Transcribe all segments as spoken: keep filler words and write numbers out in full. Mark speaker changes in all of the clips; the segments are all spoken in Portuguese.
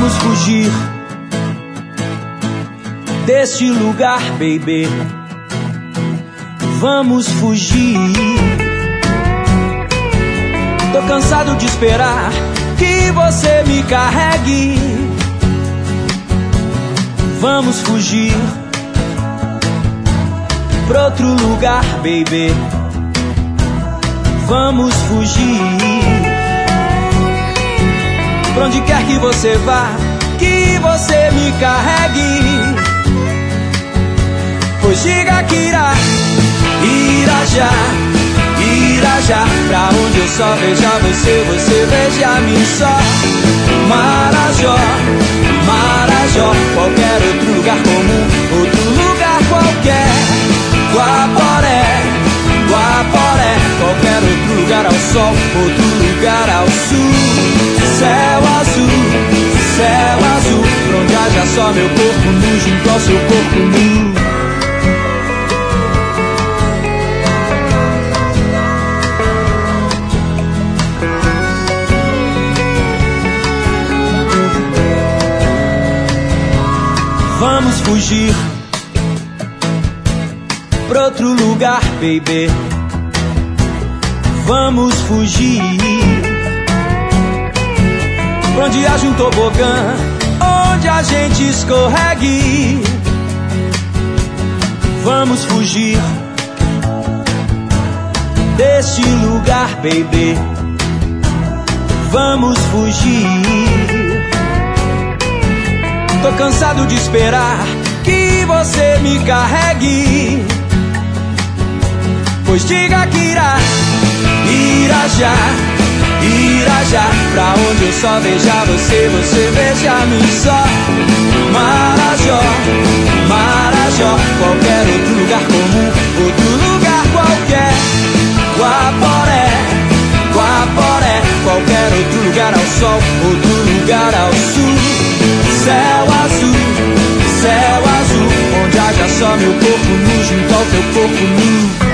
Speaker 1: Vamos fugir deste lugar, baby. Vamos fugir. Tô cansado de esperar que você me carregue. Vamos fugir pra outro lugar, baby. Vamos fugir. Pra onde quer que você vá, que você me carregue. Pois diga que irá, irá já, irá já. Pra onde eu só veja você, você veja a mim só. Marajó, Marajó, qualquer outro lugar comum, outro lugar qualquer. Guaporé, Guaporé, qualquer outro lugar ao sol, outro lugar ao sul. Céu azul, céu azul, pra onde haja só meu corpo nu junto ao seu corpo nu. Vamos fugir pra outro lugar, baby. Vamos fugir pra onde haja um tobogã, onde a gente escorregue. Vamos fugir deste lugar, baby. Vamos fugir. Tô cansado de esperar que você me carregue. Pois diga que irá, irá já, irá já. Pra onde eu só veja você, você veja a mim só. Marajó, Marajó, qualquer outro lugar comum, outro lugar qualquer. Guaporé, Guaporé, qualquer outro lugar ao sol, outro lugar ao sul. Céu azul, céu azul, onde haja só meu corpo nu junto ao teu corpo nu.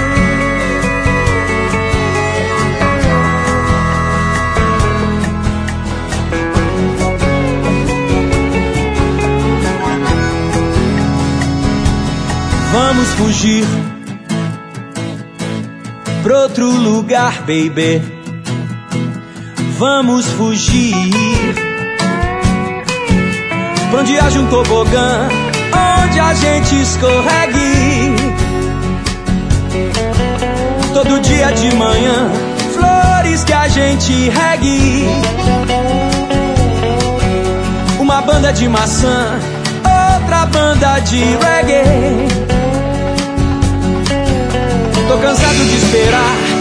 Speaker 1: Vamos fugir pra outro lugar, baby. Vamos fugir pra onde haja um tobogã, onde a gente escorregue. Todo dia de manhã, flores que a gente regue. Uma banda de maçã, outra banda de reggae. Tô cansado de esperar